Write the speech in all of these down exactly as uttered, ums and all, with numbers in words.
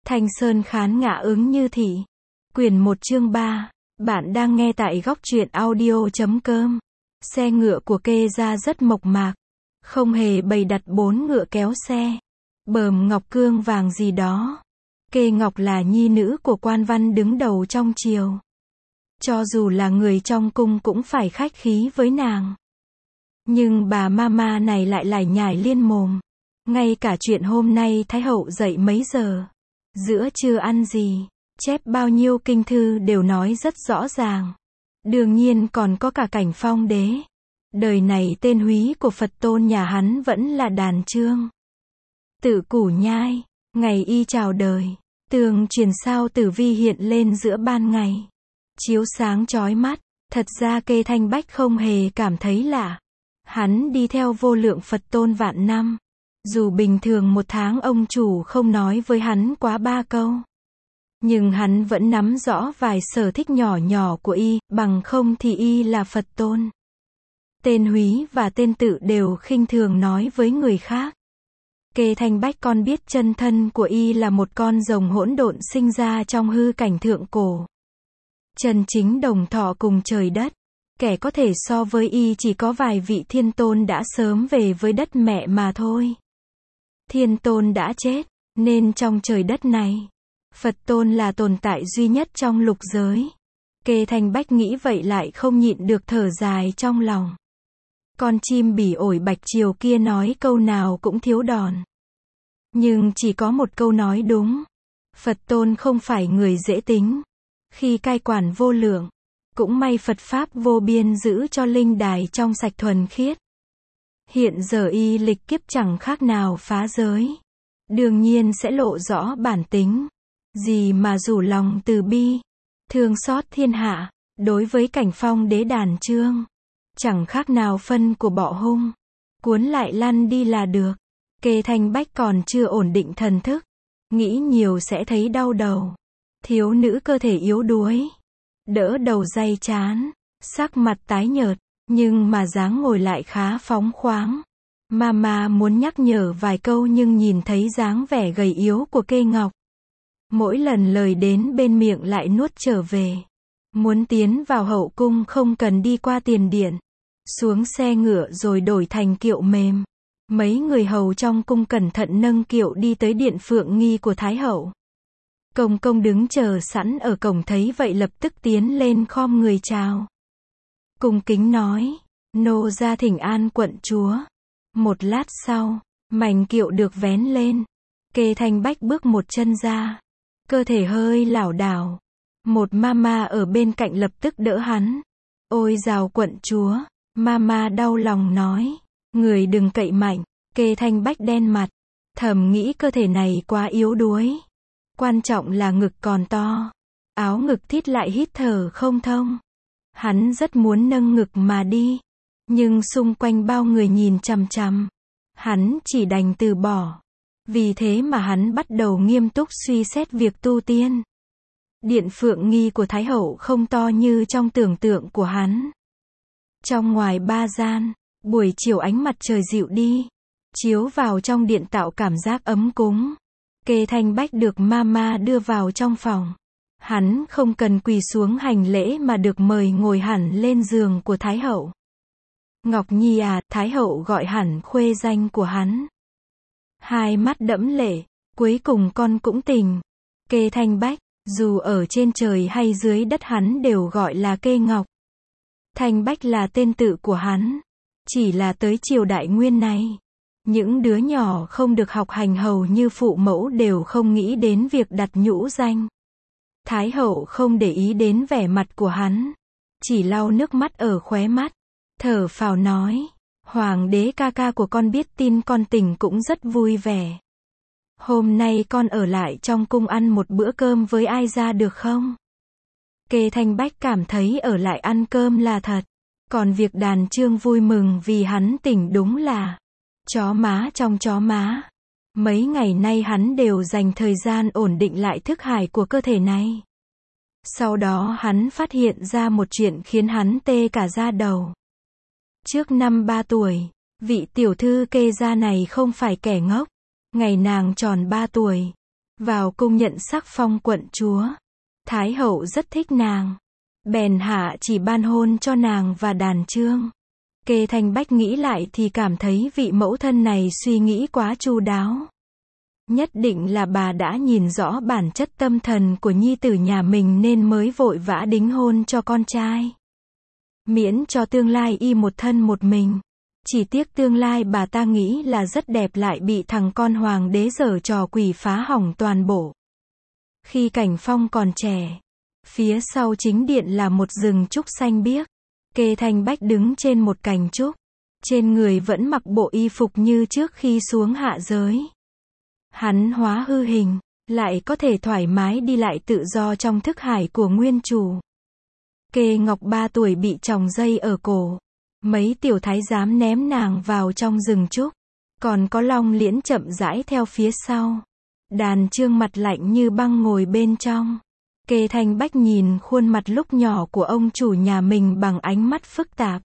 Thanh Sơn khán ngã ứng như thị. Quyển một chương ba. Bạn đang nghe tại góc truyện audio chấm com. Xe ngựa của Kê gia rất mộc mạc. Không hề bày đặt bốn ngựa kéo xe. Bờm ngọc cương vàng gì đó. Kê Ngọc là nhi nữ của quan văn đứng đầu trong triều. Cho dù là người trong cung cũng phải khách khí với nàng. Nhưng bà mama này lại lải nhải liên mồm. Ngay cả chuyện hôm nay Thái hậu dậy mấy giờ, giữa trưa ăn gì, chép bao nhiêu kinh thư đều nói rất rõ ràng. Đương nhiên còn có cả cảnh Phong đế. Đời này tên húy của Phật tôn nhà hắn vẫn là Đàn Trương. Tự Củ Nhai, ngày y chào đời, tường truyền sao tử vi hiện lên giữa ban ngày. Chiếu sáng chói mắt, thật ra Kê Thanh Bách không hề cảm thấy lạ. Hắn đi theo vô lượng Phật tôn vạn năm. Dù bình thường một tháng ông chủ không nói với hắn quá ba câu. Nhưng hắn vẫn nắm rõ vài sở thích nhỏ nhỏ của y, bằng không thì y là Phật tôn. Tên húy và tên tự đều khinh thường nói với người khác. Kê Thanh Bách con biết chân thân của y là một con rồng hỗn độn sinh ra trong hư cảnh thượng cổ. Chân chính đồng thọ cùng trời đất. Kẻ có thể so với y chỉ có vài vị thiên tôn đã sớm về với đất mẹ mà thôi. Thiên tôn đã chết, nên trong trời đất này, Phật tôn là tồn tại duy nhất trong lục giới. Kê Thanh Bách nghĩ vậy lại không nhịn được thở dài trong lòng. Con chim bỉ ổi bạch triều kia nói câu nào cũng thiếu đòn. Nhưng chỉ có một câu nói đúng. Phật tôn không phải người dễ tính. Khi cai quản vô lượng, cũng may Phật Pháp vô biên giữ cho linh đài trong sạch thuần khiết. Hiện giờ y lịch kiếp chẳng khác nào phá giới. Đương nhiên sẽ lộ rõ bản tính. Gì mà rủ lòng từ bi, thương xót thiên hạ, đối với cảnh Phong đế Đàn Trương. Chẳng khác nào phân của bọ hung. Cuốn lại lăn đi là được. Kê Thanh Bách còn chưa ổn định thần thức. Nghĩ nhiều sẽ thấy đau đầu. Thiếu nữ cơ thể yếu đuối. Đỡ đầu day chán. Sắc mặt tái nhợt. Nhưng mà dáng ngồi lại khá phóng khoáng. Mama muốn nhắc nhở vài câu nhưng nhìn thấy dáng vẻ gầy yếu của Kê Ngọc. Mỗi lần lời đến bên miệng lại nuốt trở về. Muốn tiến vào hậu cung không cần đi qua tiền điện. Xuống xe ngựa rồi đổi thành kiệu mềm. Mấy người hầu trong cung cẩn thận nâng kiệu đi tới điện Phượng Nghi của Thái hậu. Công công đứng chờ sẵn ở cổng thấy vậy lập tức tiến lên khom người chào. Cung kính nói, nô ra thỉnh an quận chúa. Một lát sau, mảnh kiệu được vén lên. Kê Thanh Bách bước một chân ra. Cơ thể hơi lảo đảo. Một mama ở bên cạnh lập tức đỡ hắn. Ôi dào quận chúa. Mama đau lòng nói. Người đừng cậy mạnh. Kê Thanh Bách đen mặt. Thầm nghĩ cơ thể này quá yếu đuối. Quan trọng là ngực còn to. Áo ngực thít lại hít thở không thông. Hắn rất muốn nâng ngực mà đi. Nhưng xung quanh bao người nhìn chằm chằm. Hắn chỉ đành từ bỏ. Vì thế mà hắn bắt đầu nghiêm túc suy xét việc tu tiên. Điện Phượng Nghi của Thái hậu không to như trong tưởng tượng của hắn. Trong ngoài ba gian, buổi chiều ánh mặt trời dịu đi. Chiếu vào trong điện tạo cảm giác ấm cúng. Kê Thanh Bách được mama đưa vào trong phòng. Hắn không cần quỳ xuống hành lễ mà được mời ngồi hẳn lên giường của Thái hậu. Ngọc Nhi à, Thái hậu gọi hẳn khuê danh của hắn. Hai mắt đẫm lệ, cuối cùng con cũng tỉnh. Kê Thanh Bách, dù ở trên trời hay dưới đất hắn đều gọi là Kê Ngọc. Thanh Bách là tên tự của hắn. Chỉ là tới triều đại nguyên này. Những đứa nhỏ không được học hành hầu như phụ mẫu đều không nghĩ đến việc đặt nhũ danh. Thái hậu không để ý đến vẻ mặt của hắn. Chỉ lau nước mắt ở khóe mắt. Thở phào nói. Hoàng đế ca ca của con biết tin con tỉnh cũng rất vui vẻ. Hôm nay con ở lại trong cung ăn một bữa cơm với ai ra được không? Kê Thanh Bách cảm thấy ở lại ăn cơm là thật. Còn việc Đàn Trương vui mừng vì hắn tỉnh đúng là chó má trong chó má. Mấy ngày nay hắn đều dành thời gian ổn định lại thức hải của cơ thể này. Sau đó hắn phát hiện ra một chuyện khiến hắn tê cả da đầu. Trước năm ba tuổi, vị tiểu thư Kê gia này không phải kẻ ngốc. Ngày nàng tròn ba tuổi, vào cung nhận sắc phong quận chúa. Thái hậu rất thích nàng, bèn hạ chỉ ban hôn cho nàng và Đàn Chương. Kê Thanh Bách nghĩ lại thì cảm thấy vị mẫu thân này suy nghĩ quá chu đáo. Nhất định là bà đã nhìn rõ bản chất tâm thần của nhi tử nhà mình nên mới vội vã đính hôn cho con trai. Miễn cho tương lai y một thân một mình. Chỉ tiếc tương lai bà ta nghĩ là rất đẹp lại bị thằng con hoàng đế giở trò quỷ phá hỏng toàn bộ. Khi Cảnh Phong còn trẻ, phía sau chính điện là một rừng trúc xanh biếc. Kê Thanh Bách đứng trên một cành trúc. Trên người vẫn mặc bộ y phục như trước khi xuống hạ giới. Hắn hóa hư hình, lại có thể thoải mái đi lại tự do trong thức hải của nguyên chủ. Kê Ngọc ba tuổi bị tròng dây ở cổ. Mấy tiểu thái giám ném nàng vào trong rừng trúc. Còn có Long Liễn chậm rãi theo phía sau. Đàn Chương mặt lạnh như băng ngồi bên trong. Kê Thanh Bách nhìn khuôn mặt lúc nhỏ của ông chủ nhà mình bằng ánh mắt phức tạp.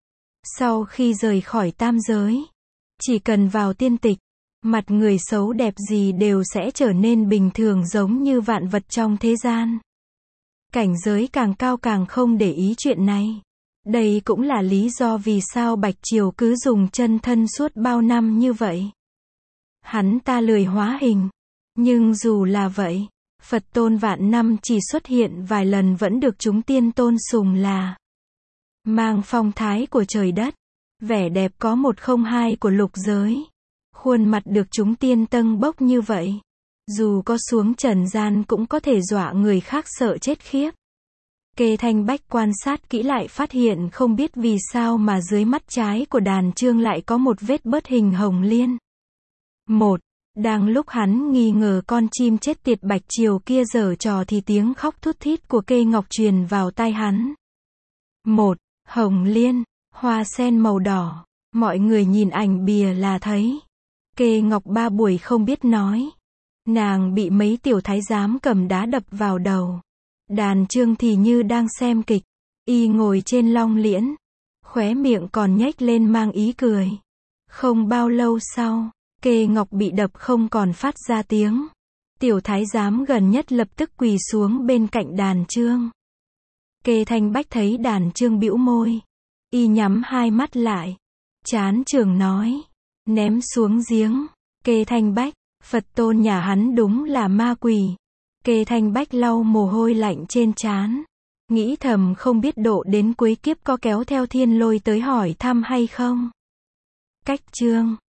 Sau khi rời khỏi tam giới, chỉ cần vào tiên tịch, mặt người xấu đẹp gì đều sẽ trở nên bình thường giống như vạn vật trong thế gian. Cảnh giới càng cao càng không để ý chuyện này. Đây cũng là lý do vì sao Bạch Triều cứ dùng chân thân suốt bao năm như vậy. Hắn ta lười hóa hình. Nhưng dù là vậy, Phật Tôn vạn năm chỉ xuất hiện vài lần vẫn được chúng tiên tôn sùng là mang phong thái của trời đất, vẻ đẹp có một không hai của lục giới. Khuôn mặt được chúng tiên tâng bốc như vậy, dù có xuống trần gian cũng có thể dọa người khác sợ chết khiếp. Kê Thanh Bách quan sát kỹ lại phát hiện không biết vì sao mà dưới mắt trái của Đàn Chương lại có một vết bớt hình hồng liên. Một, đang lúc hắn nghi ngờ con chim chết tiệt Bạch Triều kia giở trò thì tiếng khóc thút thít của Kê Ngọc truyền vào tai hắn. Một, hồng liên, hoa sen màu đỏ, mọi người nhìn ảnh bìa là thấy. Kê Ngọc ba buổi không biết nói. Nàng bị mấy tiểu thái giám cầm đá đập vào đầu. Đàn Chương thì như đang xem kịch. Y ngồi trên Long Liễn, khóe miệng còn nhếch lên mang ý cười. Không bao lâu sau, Kê Ngọc bị đập không còn phát ra tiếng. Tiểu thái giám gần nhất lập tức quỳ xuống bên cạnh Đàn Chương. Kê Thanh Bách thấy Đàn Chương bĩu môi. Y nhắm hai mắt lại. Chán trường nói. Ném xuống giếng. Kê Thanh Bách, Phật Tôn nhà hắn đúng là ma quỷ. Kê Thanh Bách lau mồ hôi lạnh trên trán. Nghĩ thầm không biết độ đến cuối kiếp có kéo theo thiên lôi tới hỏi thăm hay không. Cách chương